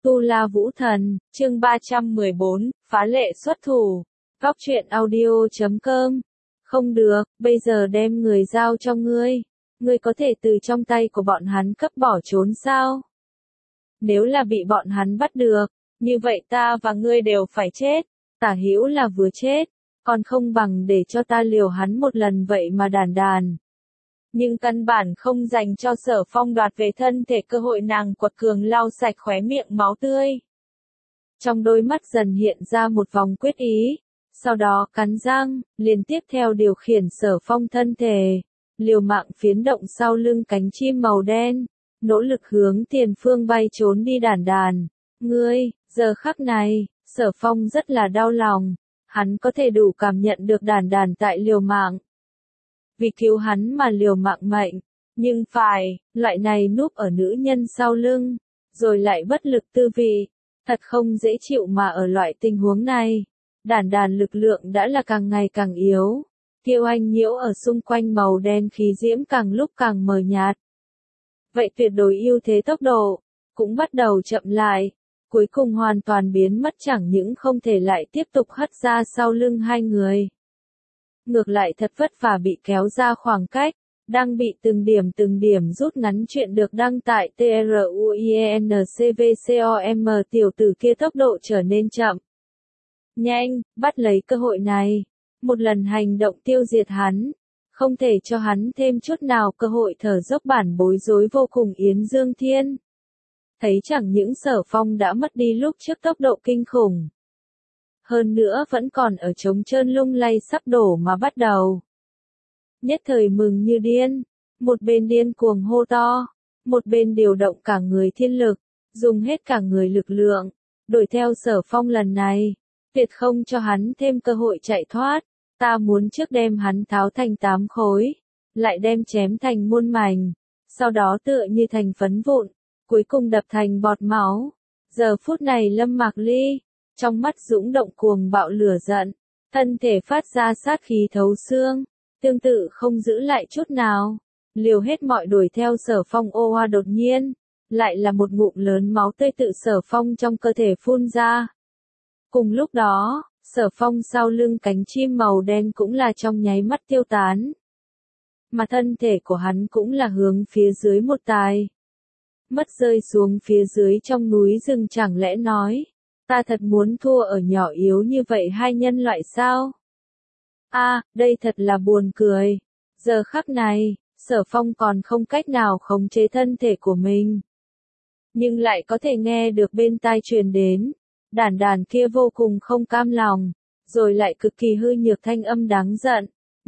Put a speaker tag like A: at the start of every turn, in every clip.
A: Tu La Vũ Thần, chương 314, phá lệ xuất thủ. Góc truyện audio.com. Không được, bây giờ đem người giao cho ngươi. Ngươi có thể từ trong tay của bọn hắn cấp bỏ trốn sao? Nếu là bị bọn hắn bắt được, như vậy ta và ngươi đều phải chết. Tả Hữu là vừa chết, còn không bằng để cho ta liều hắn một lần vậy mà đàn. Nhưng căn bản không dành cho Sở Phong đoạt về thân thể cơ hội, nàng quật cường lau sạch khóe miệng máu tươi. Trong đôi mắt dần hiện ra một vòng quyết ý, sau đó cắn răng, liền tiếp theo điều khiển Sở Phong thân thể, liều mạng phiến động sau lưng cánh chim màu đen, nỗ lực hướng tiền phương bay trốn đi đàn. Ngươi, giờ khắc này, Sở Phong rất là đau lòng, hắn có thể đủ cảm nhận được đàn tại liều mạng. Vì cứu hắn mà liều mạng mệnh, nhưng phải, loại này núp ở nữ nhân sau lưng, rồi lại bất lực tư vị, thật không dễ chịu mà ở loại tình huống này, đàn lực lượng đã là càng ngày càng yếu, Kiêu Anh nhiễu ở xung quanh màu đen khí diễm càng lúc càng mờ nhạt. Vậy tuyệt đối ưu thế tốc độ, cũng bắt đầu chậm lại, cuối cùng hoàn toàn biến mất, chẳng những không thể lại tiếp tục hất ra sau lưng hai người. Ngược lại thật vất vả bị kéo ra khoảng cách, đang bị từng điểm rút ngắn. Chuyện được đăng tại truencvcom. Tiểu tử kia tốc độ trở nên chậm. Nhanh, bắt lấy cơ hội này, một lần hành động tiêu diệt hắn, không thể cho hắn thêm chút nào cơ hội thở dốc. Bản bối rối vô cùng Yến Dương Thiên. Thấy chẳng những Sở Phong đã mất đi lúc trước tốc độ kinh khủng, hơn nữa vẫn còn ở trống trơn lung lay sắp đổ mà bắt đầu. Nhất thời mừng như điên, một bên điên cuồng hô to, một bên điều động cả người thiên lực, dùng hết cả người lực lượng, đuổi theo Sở Phong lần này, tuyệt không cho hắn thêm cơ hội chạy thoát. Ta muốn trước đem hắn tháo thành 8 khối, lại đem chém thành muôn mảnh, sau đó tựa như thành phấn vụn, cuối cùng đập thành bọt máu. Giờ phút này Lâm Mạc Ly, trong mắt dũng động cuồng bạo lửa giận, thân thể phát ra sát khí thấu xương, tương tự không giữ lại chút nào, liều hết mọi đuổi theo Sở Phong. Ô hoa, đột nhiên, lại là một ngụm lớn máu tươi tự Sở Phong trong cơ thể phun ra. Cùng lúc đó, Sở Phong sau lưng cánh chim màu đen cũng là trong nháy mắt tiêu tán, mà thân thể của hắn cũng là hướng phía dưới một tài mất rơi xuống phía dưới trong núi rừng. Chẳng lẽ nói, ta thật muốn thua ở nhỏ yếu như vậy hai nhân loại sao? Đây thật là buồn cười. Giờ khắc này, Sở Phong còn không cách nào khống chế thân thể của mình, nhưng lại có thể nghe được bên tai truyền đến đàn kia vô cùng không cam lòng, rồi lại cực kỳ hư nhược thanh âm đáng giận,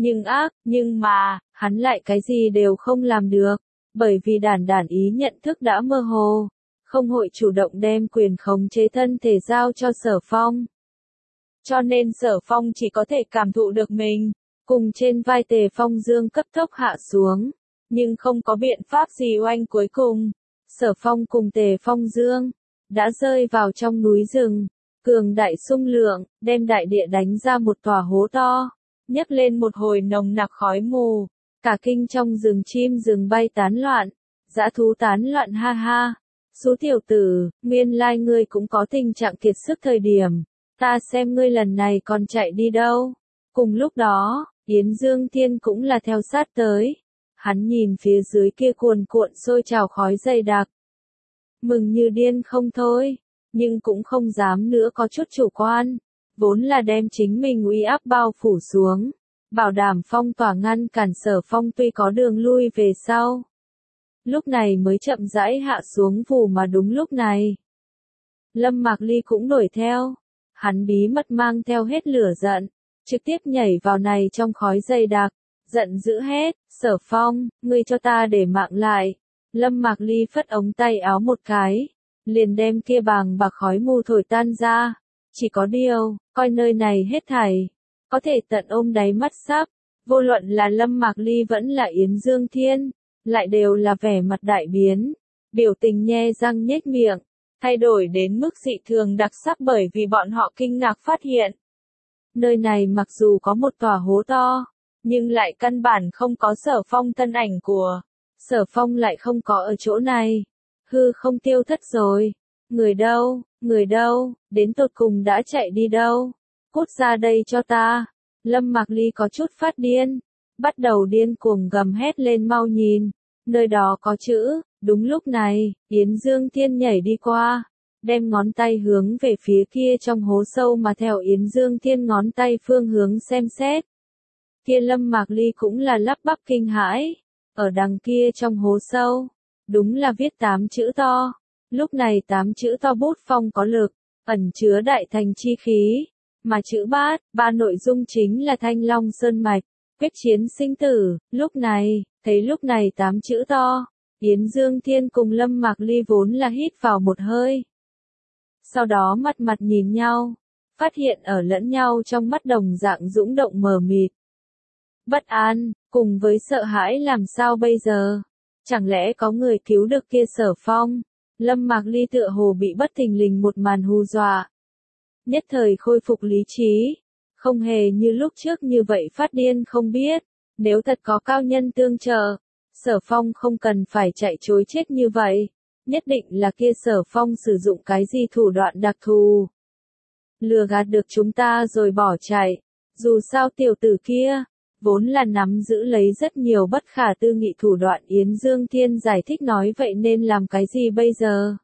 A: nhưng mà, hắn lại cái gì đều không làm được, bởi vì đàn ý nhận thức đã mơ hồ, không hội chủ động đem quyền khống chế thân thể giao cho Sở Phong. Cho nên Sở Phong chỉ có thể cảm thụ được mình, cùng trên vai Tề Phong Dương cấp tốc hạ xuống, nhưng không có biện pháp gì. Oanh, cuối cùng, Sở Phong cùng Tề Phong Dương đã rơi vào trong núi rừng, cường đại xung lượng, đem đại địa đánh ra một tòa hố to, nhấc lên một hồi nồng nặc khói mù, cả kinh trong rừng chim rừng bay tán loạn, dã thú tán loạn. Ha ha, Sú tiểu tử, nguyên lai ngươi cũng có tình trạng kiệt sức thời điểm, ta xem ngươi lần này còn chạy đi đâu. Cùng lúc đó, Yến Dương Thiên cũng là theo sát tới, hắn nhìn phía dưới kia cuồn cuộn sôi trào khói dày đặc, mừng như điên không thôi, nhưng cũng không dám nữa có chút chủ quan, vốn là đem chính mình uy áp bao phủ xuống, bảo đảm phong tỏa ngăn cản Sở Phong tuy có đường lui về sau. Lúc này mới chậm rãi hạ xuống vù. Mà đúng lúc này, Lâm Mạc Ly cũng đuổi theo, hắn bí mật mang theo hết lửa giận, trực tiếp nhảy vào này trong khói dày đặc, giận dữ hét, Sở Phong, ngươi cho ta để mạng lại. Lâm Mạc Ly phất ống tay áo một cái, liền đem kia bàng bạc khói mù thổi tan ra. Chỉ có điều, coi nơi này hết thảy, có thể tận ôm đáy mắt sắp, vô luận là Lâm Mạc Ly vẫn là Yến Dương Thiên, lại đều là vẻ mặt đại biến, biểu tình nhe răng nhếch miệng, thay đổi đến mức dị thường đặc sắc, bởi vì bọn họ kinh ngạc phát hiện. Nơi này mặc dù có một tòa hố to, nhưng lại căn bản không có Sở Phong thân ảnh của. Sở Phong lại không có ở chỗ này, hư không tiêu thất rồi. người đâu, đến tột cùng đã chạy đi đâu, cút ra đây cho ta. Lâm Mạc Ly có chút phát điên, bắt đầu điên cuồng gầm hét lên mau nhìn, nơi đó có chữ. Đúng lúc này, Yến Dương Thiên nhảy đi qua, đem ngón tay hướng về phía kia trong hố sâu mà theo Yến Dương Thiên ngón tay phương hướng xem xét. Kia Lâm Mạc Ly cũng là lắp bắp kinh hãi, ở đằng kia trong hố sâu, đúng là viết 8 chữ to. Lúc này 8 chữ to bút phong có lực, ẩn chứa đại thành chi khí, mà chữ ba nội dung chính là Thanh Long Sơn Mạch, quyết chiến sinh tử. Lúc này, thấy lúc này 8 chữ to, Yến Dương Thiên cùng Lâm Mạc Ly vốn là hít vào một hơi. Sau đó mặt mặt nhìn nhau, phát hiện ở lẫn nhau trong mắt đồng dạng dũng động mờ mịt. Bất an, cùng với sợ hãi làm sao bây giờ? Chẳng lẽ có người cứu được kia Sở Phong? Lâm Mạc Ly tựa hồ bị bất thình lình một màn hù dọa. Nhất thời khôi phục lý trí, không hề như lúc trước như vậy phát điên không biết, nếu thật có cao nhân tương trợ, Sở Phong không cần phải chạy trối chết như vậy, nhất định là kia Sở Phong sử dụng cái gì thủ đoạn đặc thù. Lừa gạt được chúng ta rồi bỏ chạy, dù sao tiểu tử kia, vốn là nắm giữ lấy rất nhiều bất khả tư nghị thủ đoạn. Yến Dương Thiên giải thích nói vậy nên làm cái gì bây giờ?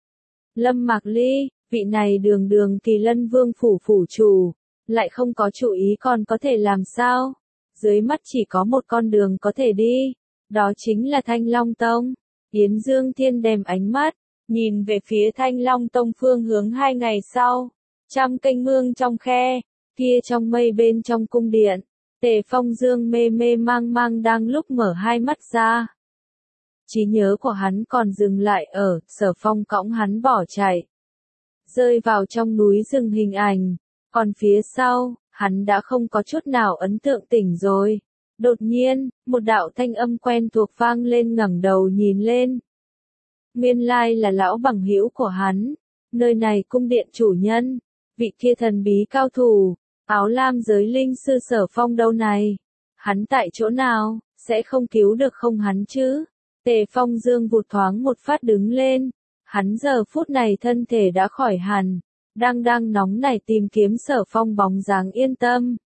A: Lâm Mạc Ly, vị này đường đường Kỳ Lân Vương phủ phủ chủ, lại không có chủ ý còn có thể làm sao? Dưới mắt chỉ có một con đường có thể đi, đó chính là Thanh Long Tông. Yến Dương Thiên đem ánh mắt, nhìn về phía Thanh Long Tông phương hướng 2 ngày sau, trăm kênh mương trong khe, kia trong mây bên trong cung điện. Tề Phong Dương mê mê mang mang đang lúc mở hai mắt ra. Trí nhớ của hắn còn dừng lại ở Sở Phong cõng hắn bỏ chạy, rơi vào trong núi rừng hình ảnh, còn phía sau, hắn đã không có chút nào ấn tượng tỉnh rồi. Đột nhiên, một đạo thanh âm quen thuộc vang lên, ngẩng đầu nhìn lên. Nguyên lai là lão bằng hữu của hắn, nơi này cung điện chủ nhân, vị kia thần bí cao thủ. Áo lam giới linh sư Sở Phong đâu này? Hắn tại chỗ nào? Sẽ không cứu được không hắn chứ? Tề Phong Dương vụt thoáng một phát đứng lên. Hắn giờ phút này thân thể đã khỏi hẳn, đang nóng nảy tìm kiếm Sở Phong bóng dáng. Yên tâm,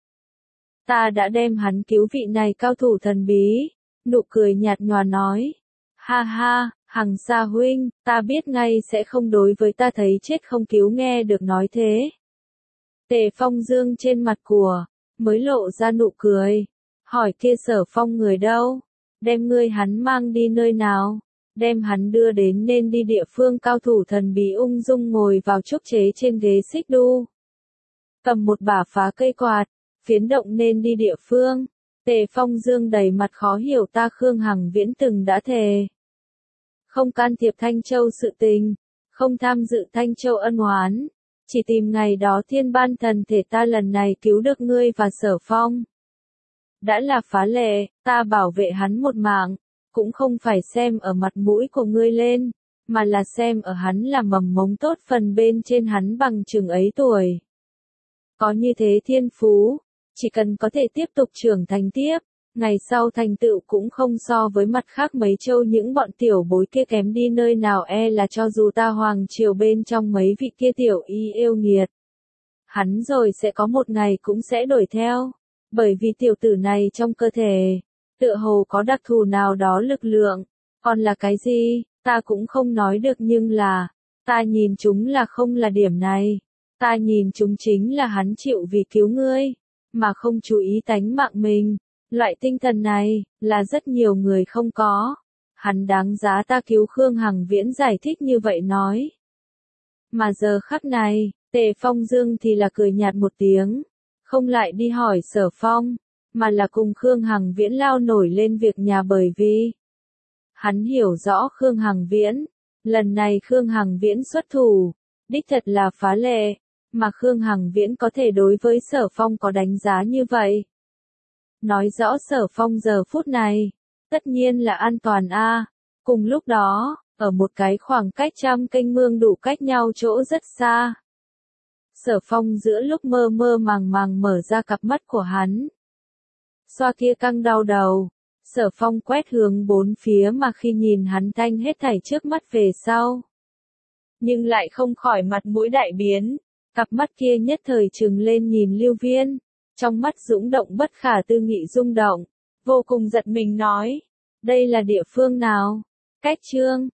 A: ta đã đem hắn cứu. Vị này cao thủ thần bí, nụ cười nhạt nhòa nói. Ha ha, Hằng Sa huynh, ta biết ngay sẽ không đối với ta thấy chết không cứu. Nghe được nói thế, Tề Phong Dương trên mặt của, mới lộ ra nụ cười, hỏi kia Sở Phong người đâu, đem ngươi hắn mang đi nơi nào, đem hắn đưa đến nên đi địa phương. Cao thủ thần bí ung dung ngồi vào trúc chế trên ghế xích đu, cầm một bả phá cây quạt, phiến động nên đi địa phương. Tề Phong Dương đầy mặt khó hiểu. Ta Khương Hằng Viễn từng đã thề, không can thiệp Thanh Châu sự tình, không tham dự Thanh Châu ân oán. Chỉ tìm ngày đó thiên ban thần thể. Ta lần này cứu được ngươi và Sở Phong, đã là phá lệ, ta bảo vệ hắn một mạng, cũng không phải xem ở mặt mũi của ngươi lên, mà là xem ở hắn là mầm mống tốt phần bên trên. Hắn bằng chừng ấy tuổi, có như thế thiên phú, chỉ cần có thể tiếp tục trưởng thành tiếp, ngày sau thành tựu cũng không so với mặt khác mấy châu những bọn tiểu bối kia kém đi nơi nào. E là cho dù ta hoàng triều bên trong mấy vị kia tiểu y yêu nghiệt, hắn rồi sẽ có một ngày cũng sẽ đuổi theo, bởi vì tiểu tử này trong cơ thể, tựa hồ có đặc thù nào đó lực lượng, còn là cái gì, ta cũng không nói được. Nhưng là, ta nhìn chúng là không là điểm này, ta nhìn chúng chính là hắn chịu vì cứu ngươi, mà không chú ý tánh mạng mình. Loại tinh thần này, là rất nhiều người không có. Hắn đáng giá ta cứu. Khương Hằng Viễn giải thích như vậy nói. Mà giờ khắc này, Tề Phong Dương thì là cười nhạt một tiếng, không lại đi hỏi Sở Phong, mà là cùng Khương Hằng Viễn lao nổi lên việc nhà. Bởi vì hắn hiểu rõ Khương Hằng Viễn, lần này Khương Hằng Viễn xuất thủ, đích thật là phá lệ, mà Khương Hằng Viễn có thể đối với Sở Phong có đánh giá như vậy, nói rõ Sở Phong giờ phút này, tất nhiên là an toàn a. Cùng lúc đó, ở một cái khoảng cách trăm kênh mương đủ cách nhau chỗ rất xa, Sở Phong giữa lúc mơ mơ màng màng mở ra cặp mắt của hắn, xoa kia căng đau đầu. Sở Phong quét hướng bốn phía, mà khi nhìn hắn thanh hết thảy trước mắt về sau, nhưng lại không khỏi mặt mũi đại biến. Cặp mắt kia nhất thời trừng lên nhìn Lưu Viên, trong mắt dũng động bất khả tư nghị rung động, vô cùng giật mình nói, đây là địa phương nào? Cách Trương